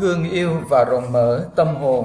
thương yêu và rộng mở tâm hồn.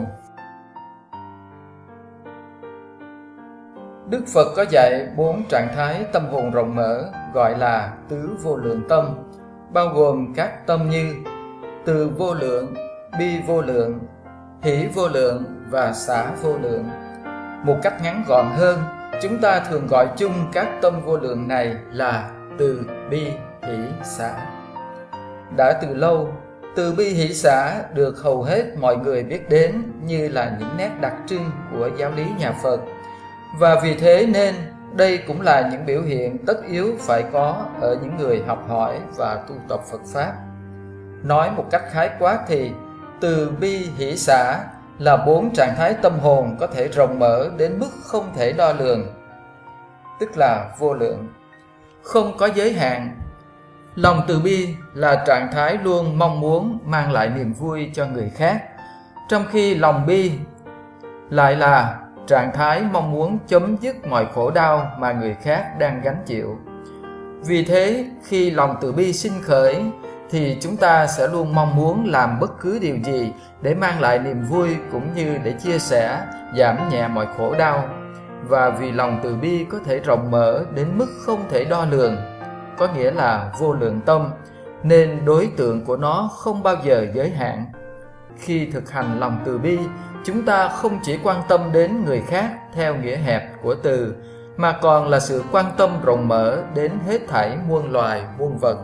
Đức Phật có dạy 4 trạng thái tâm hồn rộng mở gọi là tứ vô lượng tâm, bao gồm các tâm như từ vô lượng, bi vô lượng, hỷ vô lượng và xả vô lượng. Một cách ngắn gọn hơn, chúng ta thường gọi chung các tâm vô lượng này là từ bi hỷ xả. Đã từ lâu, từ bi hỷ xả được hầu hết mọi người biết đến như là những nét đặc trưng của giáo lý nhà Phật. Và vì thế nên đây cũng là những biểu hiện tất yếu phải có ở những người học hỏi và tu tập Phật Pháp. Nói một cách khái quát thì từ bi hỷ xả là 4 trạng thái tâm hồn có thể rộng mở đến mức không thể đo lường, tức là vô lượng, không có giới hạn. Lòng từ bi là trạng thái luôn mong muốn mang lại niềm vui cho người khác, trong khi lòng bi lại là trạng thái mong muốn chấm dứt mọi khổ đau mà người khác đang gánh chịu. Vì thế, khi lòng từ bi sinh khởi thì chúng ta sẽ luôn mong muốn làm bất cứ điều gì để mang lại niềm vui cũng như để chia sẻ, giảm nhẹ mọi khổ đau. Và vì lòng từ bi có thể rộng mở đến mức không thể đo lường, có nghĩa là vô lượng tâm, nên đối tượng của nó không bao giờ giới hạn. Khi thực hành lòng từ bi, chúng ta không chỉ quan tâm đến người khác theo nghĩa hẹp của từ, mà còn là sự quan tâm rộng mở đến hết thảy muôn loài, muôn vật.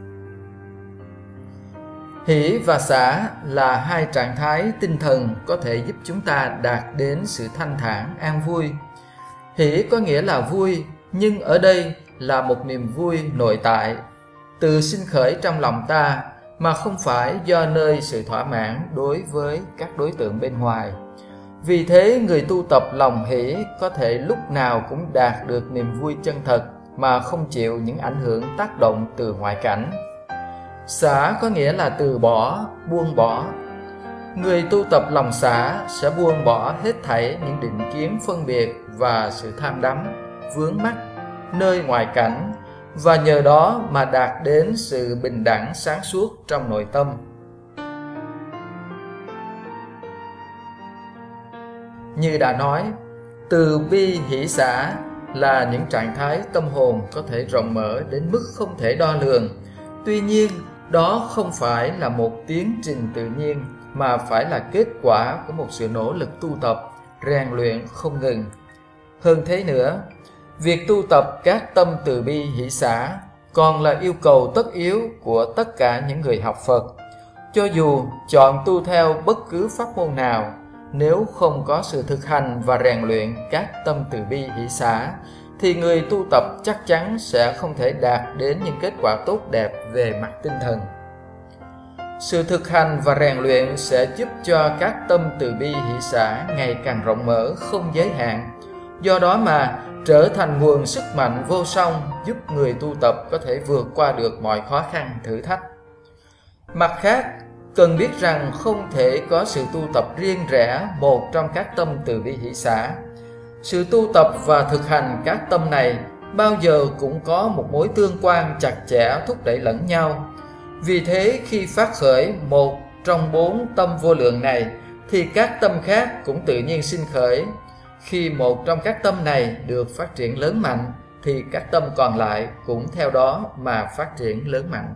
Hỷ và xả là 2 trạng thái tinh thần có thể giúp chúng ta đạt đến sự thanh thản, an vui. Hỷ có nghĩa là vui, nhưng ở đây là một niềm vui nội tại, tự sinh khởi trong lòng ta, mà không phải do nơi sự thỏa mãn đối với các đối tượng bên ngoài. Vì thế, người tu tập lòng hỷ có thể lúc nào cũng đạt được niềm vui chân thật mà không chịu những ảnh hưởng tác động từ ngoại cảnh. Xả có nghĩa là từ bỏ, buông bỏ. Người tu tập lòng xả sẽ buông bỏ hết thảy những định kiến phân biệt và sự tham đắm, vướng mắc nơi ngoại cảnh, và nhờ đó mà đạt đến sự bình đẳng sáng suốt trong nội tâm. Như đã nói, từ bi hỷ xả là những trạng thái tâm hồn có thể rộng mở đến mức không thể đo lường. Tuy nhiên, đó không phải là một tiến trình tự nhiên, mà phải là kết quả của một sự nỗ lực tu tập, rèn luyện không ngừng. Hơn thế nữa, việc tu tập các tâm từ bi hỷ xả còn là yêu cầu tất yếu của tất cả những người học Phật. Cho dù chọn tu theo bất cứ pháp môn nào, nếu không có sự thực hành và rèn luyện các tâm từ bi hỷ xả, thì người tu tập chắc chắn sẽ không thể đạt đến những kết quả tốt đẹp về mặt tinh thần. Sự thực hành và rèn luyện sẽ giúp cho các tâm từ bi hỷ xả ngày càng rộng mở, không giới hạn. Do đó mà trở thành nguồn sức mạnh vô song giúp người tu tập có thể vượt qua được mọi khó khăn, thử thách. Mặt khác, cần biết rằng không thể có sự tu tập riêng rẽ một trong các tâm từ bi hỷ xả. Sự tu tập và thực hành các tâm này bao giờ cũng có một mối tương quan chặt chẽ thúc đẩy lẫn nhau. Vì thế, khi phát khởi một trong 4 tâm vô lượng này, thì các tâm khác cũng tự nhiên sinh khởi. Khi một trong các tâm này được phát triển lớn mạnh, thì các tâm còn lại cũng theo đó mà phát triển lớn mạnh.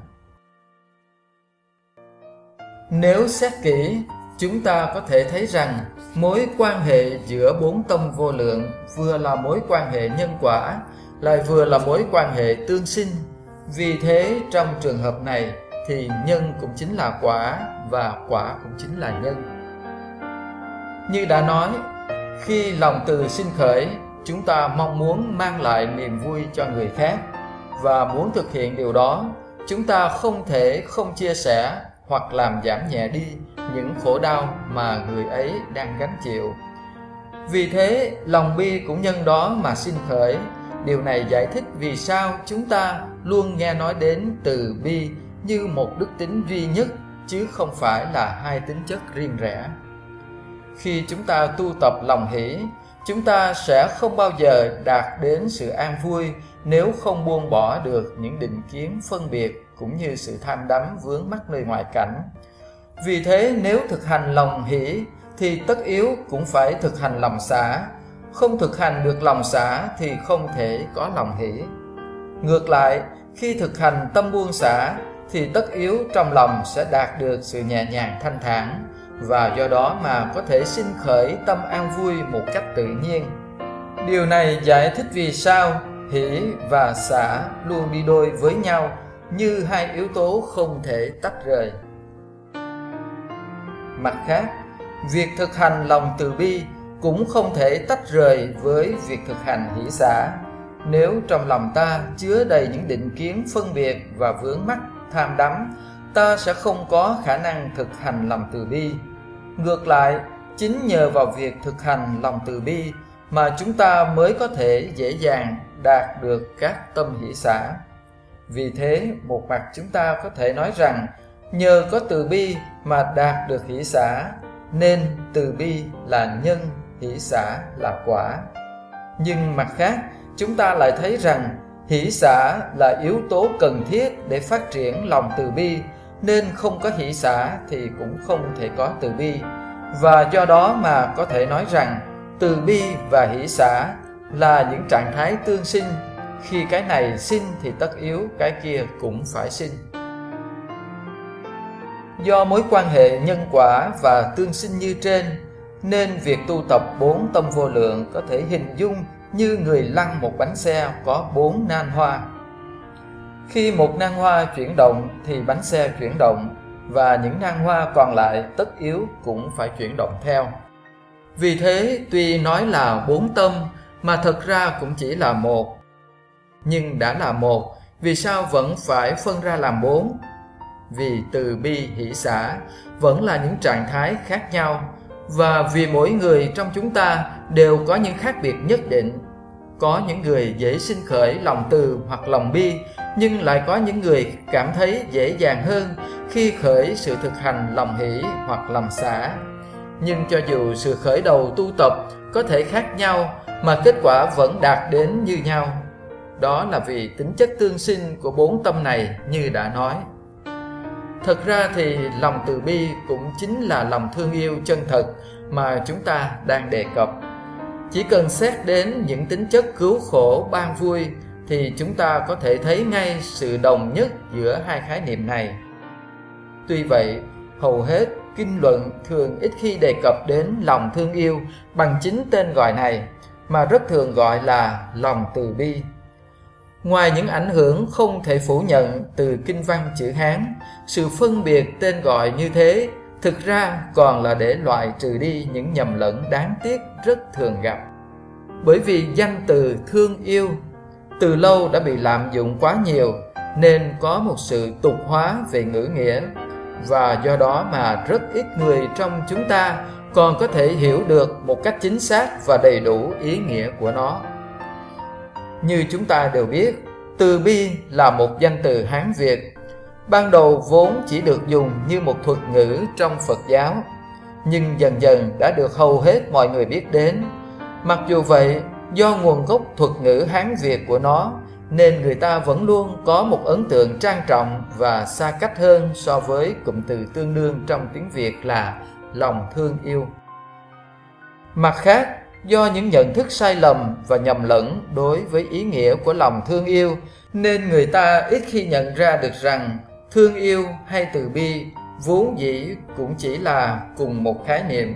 Nếu xét kỹ, chúng ta có thể thấy rằng mối quan hệ giữa 4 tâm vô lượng vừa là mối quan hệ nhân quả, lại vừa là mối quan hệ tương sinh. Vì thế, trong trường hợp này thì nhân cũng chính là quả và quả cũng chính là nhân. Như đã nói, khi lòng từ sinh khởi, chúng ta mong muốn mang lại niềm vui cho người khác, và muốn thực hiện điều đó, chúng ta không thể không chia sẻ hoặc làm giảm nhẹ đi những khổ đau mà người ấy đang gánh chịu. Vì thế, lòng bi cũng nhân đó mà sinh khởi. Điều này giải thích vì sao chúng ta luôn nghe nói đến từ bi như một đức tính duy nhất, chứ không phải là 2 tính chất riêng rẽ. Khi chúng ta tu tập lòng hỷ, chúng ta sẽ không bao giờ đạt đến sự an vui nếu không buông bỏ được những định kiến phân biệt cũng như sự tham đắm vướng mắc nơi ngoại cảnh. Vì thế nếu thực hành lòng hỷ thì tất yếu cũng phải thực hành lòng xả. Không thực hành được lòng xả thì không thể có lòng hỷ. Ngược lại, khi thực hành tâm buông xả thì tất yếu trong lòng sẽ đạt được sự nhẹ nhàng thanh thản, và do đó mà có thể sinh khởi tâm an vui một cách tự nhiên. Điều này giải thích vì sao hỷ và xả luôn đi đôi với nhau, như hai yếu tố không thể tách rời. Mặt khác, việc thực hành lòng từ bi cũng không thể tách rời với việc thực hành hỷ xả. Nếu trong lòng ta chứa đầy những định kiến phân biệt và vướng mắc tham đắm, ta sẽ không có khả năng thực hành lòng từ bi. Ngược lại, chính nhờ vào việc thực hành lòng từ bi mà chúng ta mới có thể dễ dàng đạt được các tâm hỷ xả. Vì thế, một mặt chúng ta có thể nói rằng nhờ có từ bi mà đạt được hỷ xả, nên từ bi là nhân, hỷ xả là quả. Nhưng mặt khác, chúng ta lại thấy rằng hỷ xả là yếu tố cần thiết để phát triển lòng từ bi, nên không có hỷ xả thì cũng không thể có từ bi. Và do đó mà có thể nói rằng từ bi và hỷ xả là những trạng thái tương sinh. Khi cái này sinh thì tất yếu cái kia cũng phải sinh. Do mối quan hệ nhân quả và tương sinh như trên, nên việc tu tập 4 tâm vô lượng có thể hình dung như người lăn một bánh xe có 4 nan hoa. Khi một nan hoa chuyển động thì bánh xe chuyển động, và những nan hoa còn lại tất yếu cũng phải chuyển động theo. Vì thế, tuy nói là 4 tâm mà thật ra cũng chỉ là một. Nhưng đã là một, vì sao vẫn phải phân ra làm 4? Vì từ bi hỷ xả vẫn là những trạng thái khác nhau, và vì mỗi người trong chúng ta đều có những khác biệt nhất định. Có những người dễ sinh khởi lòng từ hoặc lòng bi, nhưng lại có những người cảm thấy dễ dàng hơn khi khởi sự thực hành lòng hỷ hoặc lòng xả. Nhưng cho dù sự khởi đầu tu tập có thể khác nhau mà kết quả vẫn đạt đến như nhau. Đó là vì tính chất tương sinh của 4 tâm này như đã nói. Thật ra thì lòng từ bi cũng chính là lòng thương yêu chân thật mà chúng ta đang đề cập. Chỉ cần xét đến những tính chất cứu khổ ban vui thì chúng ta có thể thấy ngay sự đồng nhất giữa hai khái niệm này. Tuy vậy, hầu hết kinh luận thường ít khi đề cập đến lòng thương yêu bằng chính tên gọi này, mà rất thường gọi là lòng từ bi. Ngoài những ảnh hưởng không thể phủ nhận từ kinh văn chữ Hán, sự phân biệt tên gọi như thế thực ra còn là để loại trừ đi những nhầm lẫn đáng tiếc rất thường gặp. Bởi vì danh từ thương yêu từ lâu đã bị lạm dụng quá nhiều, nên có một sự tục hóa về ngữ nghĩa, và do đó mà rất ít người trong chúng ta còn có thể hiểu được một cách chính xác và đầy đủ ý nghĩa của nó. Như chúng ta đều biết, từ bi là một danh từ Hán Việt. Ban đầu vốn chỉ được dùng như một thuật ngữ trong Phật giáo, nhưng dần dần đã được hầu hết mọi người biết đến. Mặc dù vậy, do nguồn gốc thuật ngữ Hán Việt của nó, nên người ta vẫn luôn có một ấn tượng trang trọng và xa cách hơn so với cụm từ tương đương trong tiếng Việt là lòng thương yêu. Mặt khác, do những nhận thức sai lầm và nhầm lẫn đối với ý nghĩa của lòng thương yêu, nên người ta ít khi nhận ra được rằng thương yêu hay từ bi vốn dĩ cũng chỉ là cùng một khái niệm.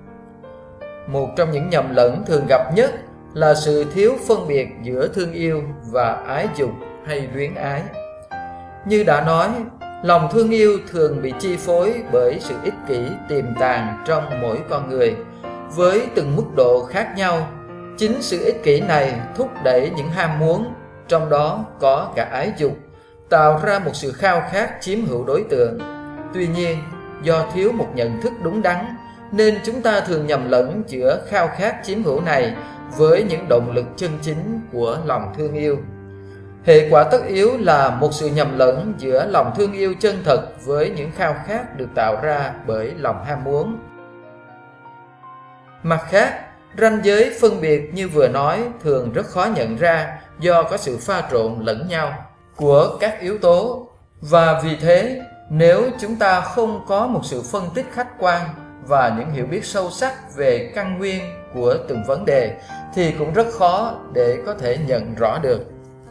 Một trong những nhầm lẫn thường gặp nhất là sự thiếu phân biệt giữa thương yêu và ái dục hay luyến ái. Như đã nói, lòng thương yêu thường bị chi phối bởi sự ích kỷ tiềm tàng trong mỗi con người, với từng mức độ khác nhau. Chính sự ích kỷ này thúc đẩy những ham muốn, trong đó có cả ái dục, tạo ra một sự khao khát chiếm hữu đối tượng. Tuy nhiên, do thiếu một nhận thức đúng đắn, nên chúng ta thường nhầm lẫn giữa khao khát chiếm hữu này với những động lực chân chính của lòng thương yêu. Hệ quả tất yếu là một sự nhầm lẫn giữa lòng thương yêu chân thật với những khao khát được tạo ra bởi lòng ham muốn. Mặt khác, ranh giới phân biệt như vừa nói thường rất khó nhận ra do có sự pha trộn lẫn nhau của các yếu tố, và vì thế Nếu chúng ta không có một sự phân tích khách quan và những hiểu biết sâu sắc về căn nguyên của từng vấn đề thì cũng rất khó để có thể nhận rõ được.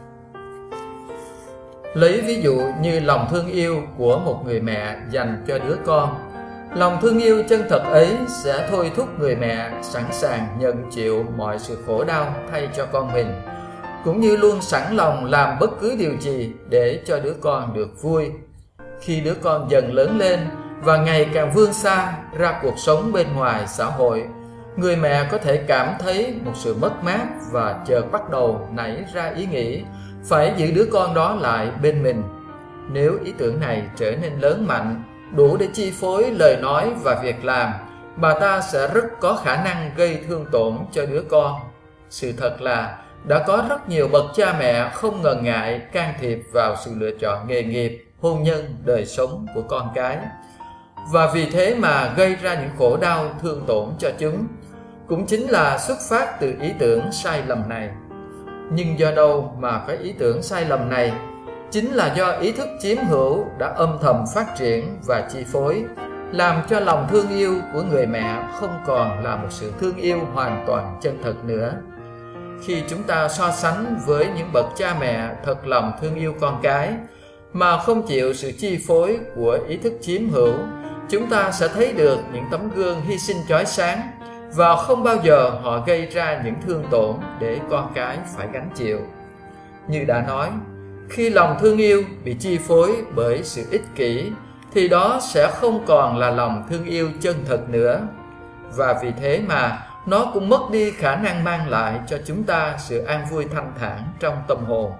Lấy ví dụ như lòng thương yêu của một người mẹ dành cho đứa con. Lòng thương yêu chân thật ấy sẽ thôi thúc người mẹ sẵn sàng nhận chịu mọi sự khổ đau thay cho con mình, cũng như luôn sẵn lòng làm bất cứ điều gì để cho đứa con được vui. Khi đứa con dần lớn lên và ngày càng vươn xa ra cuộc sống bên ngoài xã hội, người mẹ có thể cảm thấy một sự mất mát và chợt bắt đầu nảy ra ý nghĩ phải giữ đứa con đó lại bên mình. Nếu ý tưởng này trở nên lớn mạnh, đủ để chi phối lời nói và việc làm, bà ta sẽ rất có khả năng gây thương tổn cho đứa con. Sự thật là đã có rất nhiều bậc cha mẹ không ngần ngại can thiệp vào sự lựa chọn nghề nghiệp, hôn nhân, đời sống của con cái, và vì thế mà gây ra những khổ đau thương tổn cho chúng. Cũng chính là xuất phát từ ý tưởng sai lầm này. Nhưng do đâu mà cái ý tưởng sai lầm này? Chính là do ý thức chiếm hữu đã âm thầm phát triển và chi phối, làm cho lòng thương yêu của người mẹ không còn là một sự thương yêu hoàn toàn chân thật nữa. Khi chúng ta so sánh với những bậc cha mẹ thật lòng thương yêu con cái mà không chịu sự chi phối của ý thức chiếm hữu, chúng ta sẽ thấy được những tấm gương hy sinh chói sáng và không bao giờ họ gây ra những thương tổn để con cái phải gánh chịu. Như đã nói, khi lòng thương yêu bị chi phối bởi sự ích kỷ thì đó sẽ không còn là lòng thương yêu chân thật nữa, và vì thế mà nó cũng mất đi khả năng mang lại cho chúng ta sự an vui thanh thản trong tâm hồn.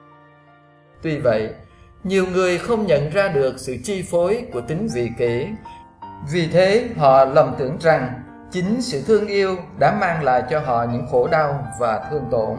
Tuy vậy, nhiều người không nhận ra được sự chi phối của tính vị kỷ, vì thế họ lầm tưởng rằng chính sự thương yêu đã mang lại cho họ những khổ đau và thương tổn.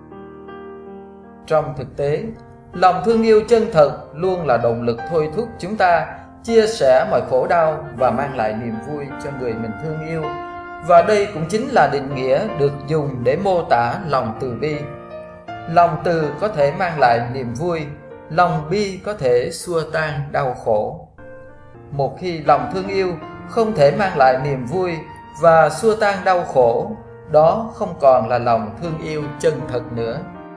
Trong thực tế, lòng thương yêu chân thật luôn là động lực thôi thúc chúng ta chia sẻ mọi khổ đau và mang lại niềm vui cho người mình thương yêu. Và đây cũng chính là định nghĩa được dùng để mô tả lòng từ bi. Lòng từ có thể mang lại niềm vui, lòng bi có thể xua tan đau khổ. Một khi lòng thương yêu không thể mang lại niềm vui và xua tan đau khổ, đó không còn là lòng thương yêu chân thật nữa.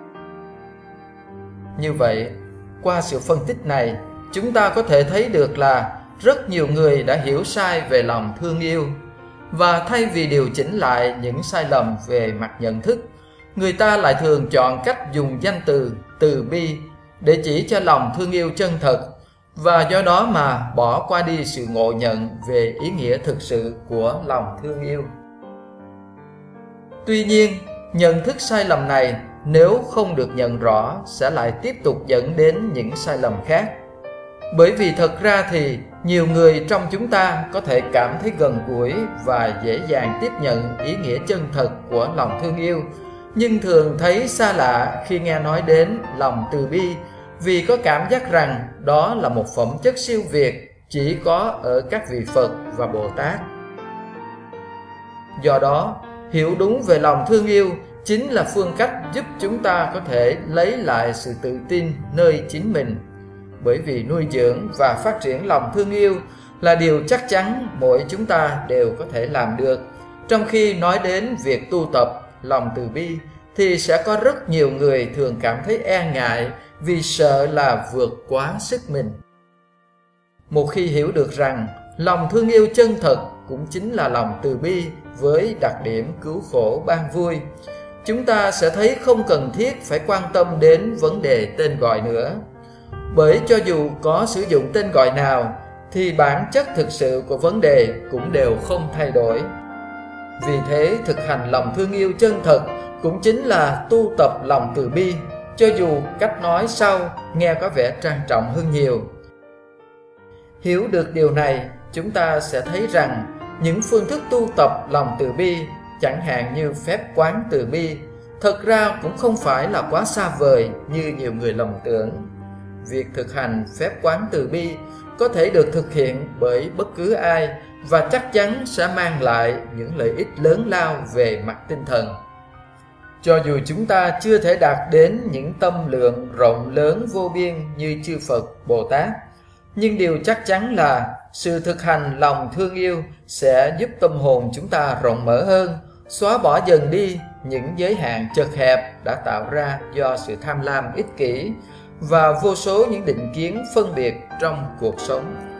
Như vậy, qua sự phân tích này, chúng ta có thể thấy được là rất nhiều người đã hiểu sai về lòng thương yêu, và thay vì điều chỉnh lại những sai lầm về mặt nhận thức, người ta lại thường chọn cách dùng danh từ từ bi để chỉ cho lòng thương yêu chân thật, và do đó mà bỏ qua đi sự ngộ nhận về ý nghĩa thực sự của lòng thương yêu. Tuy nhiên, nhận thức sai lầm này nếu không được nhận rõ sẽ lại tiếp tục dẫn đến những sai lầm khác. Bởi vì thật ra thì nhiều người trong chúng ta có thể cảm thấy gần gũi và dễ dàng tiếp nhận ý nghĩa chân thật của lòng thương yêu, nhưng thường thấy xa lạ khi nghe nói đến lòng từ bi, vì có cảm giác rằng đó là một phẩm chất siêu việt chỉ có ở các vị Phật và Bồ Tát. Do đó, hiểu đúng về lòng thương yêu chính là phương cách giúp chúng ta có thể lấy lại sự tự tin nơi chính mình. Bởi vì nuôi dưỡng và phát triển lòng thương yêu là điều chắc chắn mỗi chúng ta đều có thể làm được. Trong khi nói đến việc tu tập lòng từ bi thì sẽ có rất nhiều người thường cảm thấy e ngại vì sợ là vượt quá sức mình. Một khi hiểu được rằng lòng thương yêu chân thật cũng chính là lòng từ bi với đặc điểm cứu khổ ban vui, chúng ta sẽ thấy không cần thiết phải quan tâm đến vấn đề tên gọi nữa. Bởi cho dù có sử dụng tên gọi nào thì bản chất thực sự của vấn đề cũng đều không thay đổi. Vì thế, thực hành lòng thương yêu chân thật cũng chính là tu tập lòng từ bi, cho dù cách nói sau nghe có vẻ trang trọng hơn nhiều. Hiểu được điều này, chúng ta sẽ thấy rằng những phương thức tu tập lòng từ bi, chẳng hạn như phép quán từ bi, thật ra cũng không phải là quá xa vời như nhiều người lầm tưởng. Việc thực hành phép quán từ bi có thể được thực hiện bởi bất cứ ai và chắc chắn sẽ mang lại những lợi ích lớn lao về mặt tinh thần. Cho dù chúng ta chưa thể đạt đến những tâm lượng rộng lớn vô biên như chư Phật, Bồ Tát, Nhưng điều chắc chắn là sự thực hành lòng thương yêu sẽ giúp tâm hồn chúng ta rộng mở hơn, xóa bỏ dần đi những giới hạn chật hẹp đã tạo ra do sự tham lam ích kỷ và vô số những định kiến phân biệt trong cuộc sống.